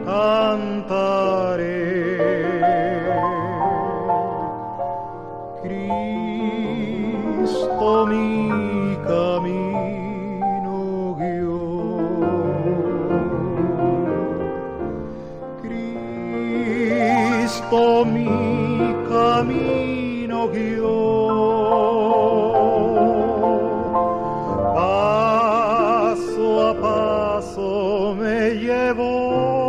cantaré. Cristo mi camino guió. Cristo mi camino guió. Paso a paso me llevó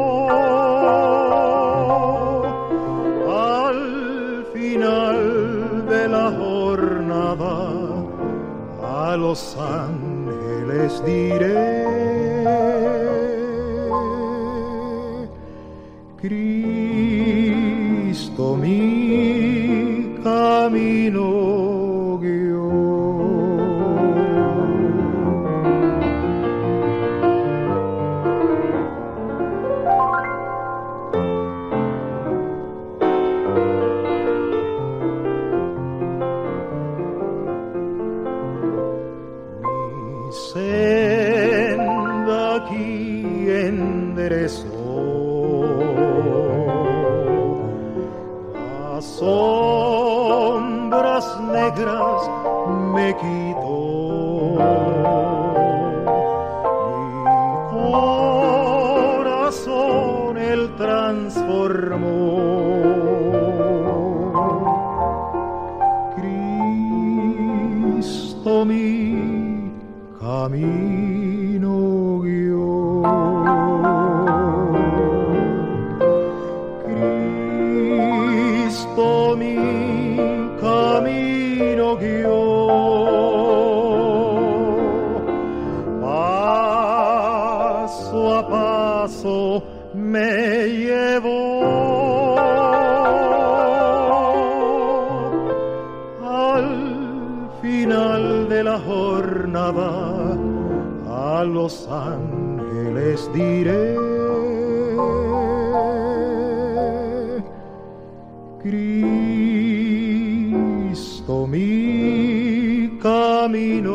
al final de la jornada. A los ángeles diré: Cristo mi camino guió. Mi senda aquí enderezó. Las sombras negras me quitó. Mi corazón él transformó. Cristo mi camino guió. Cristo mi camino guió. Paso a paso me llevó al final de la jornada. A los ángeles diré: Cristo mi camino